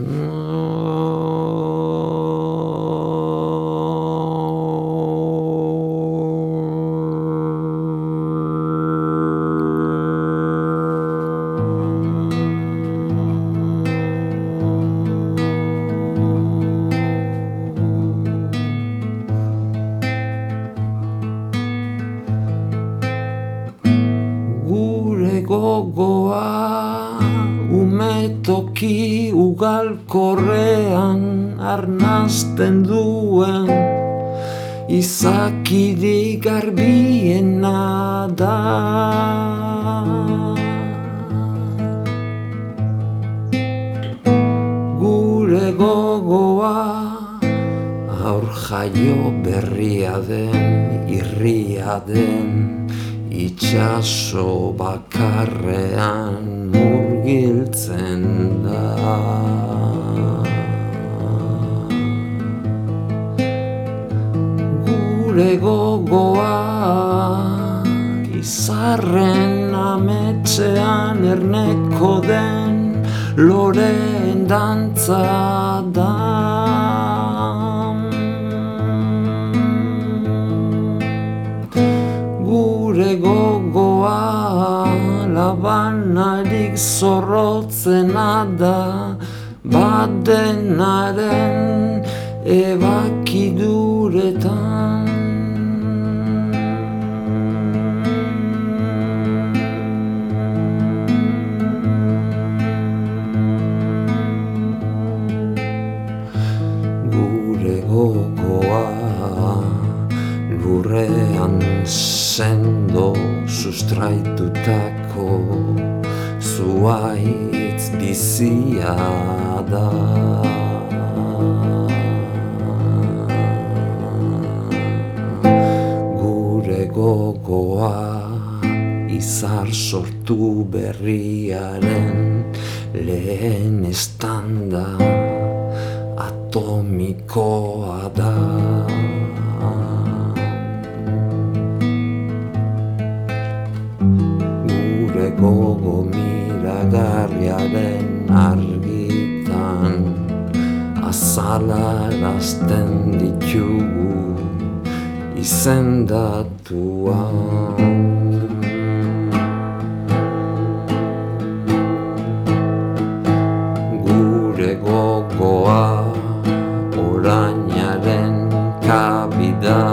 Gogoa umetoki ugalkorrean arnasten duen izakirik garbiena da. Gure gogoa aur jaio berria den, irria den, itxaso bakarrean murgiltzen da. Gure gogoa izarren ametxean erneko den loreen dantza da. Gure gogoa labanarik zorrotzena da, badenaren ebakiduretan. Gure gogoa lurrean sendo sustraitutako zuaitz bizia da. Gure gogoa izar sortu berriaren lehen estanda atomikoa da. Gogo miragarriaren argitan azalarazten ditugu izendatuan. Gure gogoa orainaren kabida.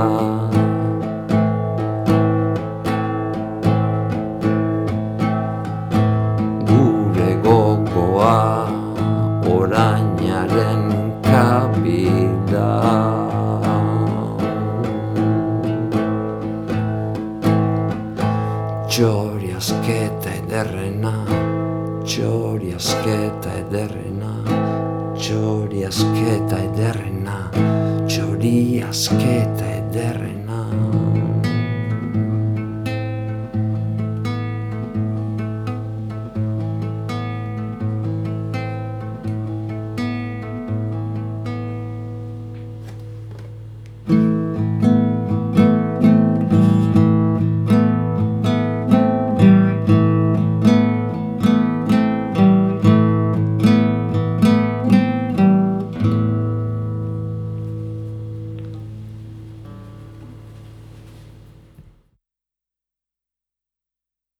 Orainaren kabida. Txori asketa ederrena, txori asketa ederrena, txori asketa ederrena, txori asketa ederrena.